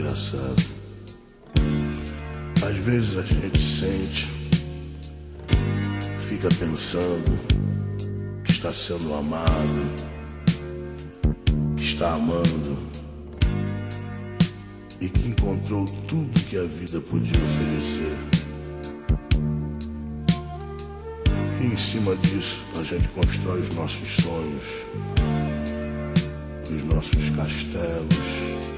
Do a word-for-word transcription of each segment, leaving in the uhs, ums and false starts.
engraçado. Às vezes a gente sente, fica pensando que está sendo amado, que está amando e que encontrou tudo que a vida podia oferecer. E em cima disso a gente constrói os nossos sonhos, os nossos castelos,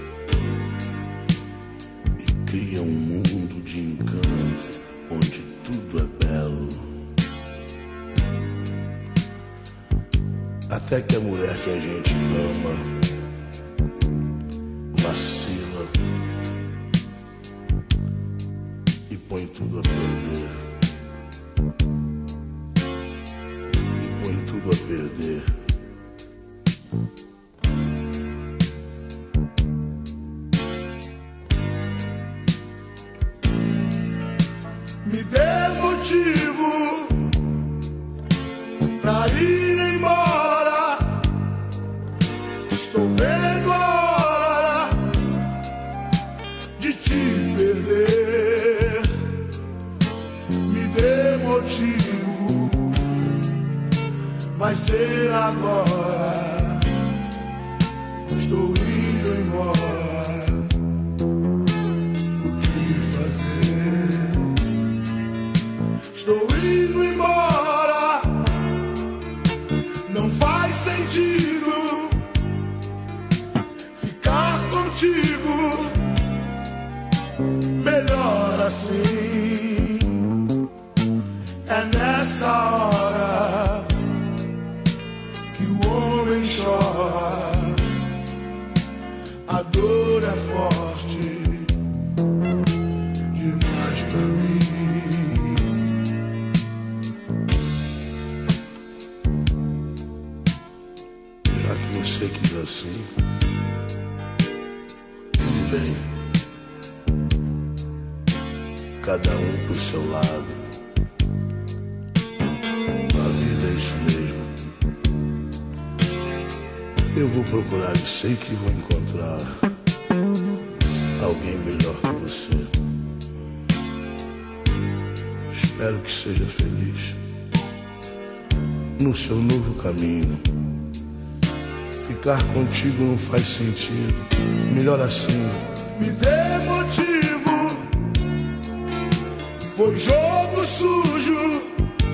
e cria um mundo de encanto onde tudo é belo. Até que a mulher que a gente ama vacila e põe tudo a perder. E põe tudo a perder. Me dê motivo pra ir embora. Estou vendo a hora de te perder. Me dê motivo, vai ser agora. Estou indo embora. O que fazer? Estou indo embora. Não faz sentido ficar contigo. Melhor assim. É nessa hora que o homem chora. A dor é forte demais pra mim. Já que você quis assim, tudo bem. Cada um pro seu lado. A vida é isso mesmo. Eu vou procurar e sei que vou encontrar alguém melhor que você. Espero que seja feliz no seu novo caminho. Ficar contigo não faz sentido. Melhor assim. Me dê motivo. Foi jogo sujo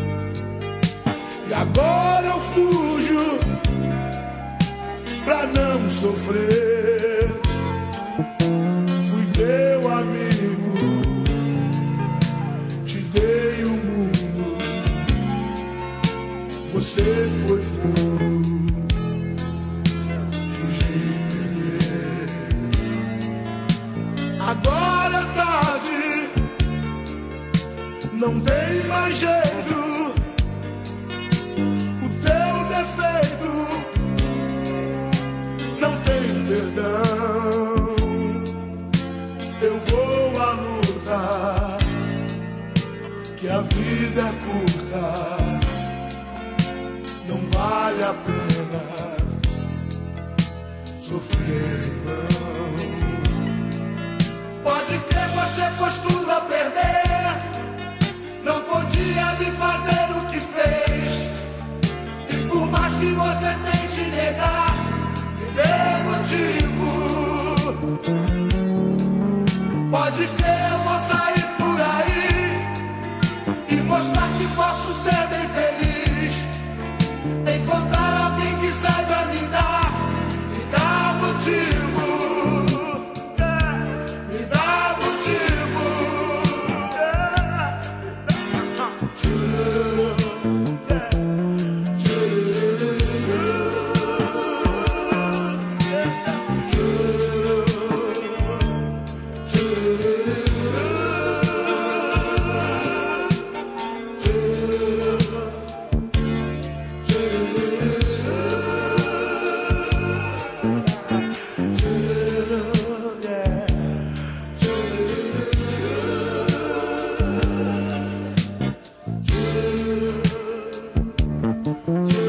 e agora eu fujo pra não sofrer. Fui teu amigo, te dei o mundo. Você foi fogo, quis me perder. Agora é tarde, não tem mais jeito. O teu defeito não tem perdão. Eu vou à luta, que a vida é curta. Não vale a pena sofrer em vão. Pode crer, você pôs tudo a perder. Não podia me fazer o que fez. E por mais que você tente negar, me dê motivo. Pode crer, eu vou sair por aí e mostrar que posso ser bem feliz. Encontrar alguém que saiba me dar, me dá motivo. Me dá motivo. Yeah.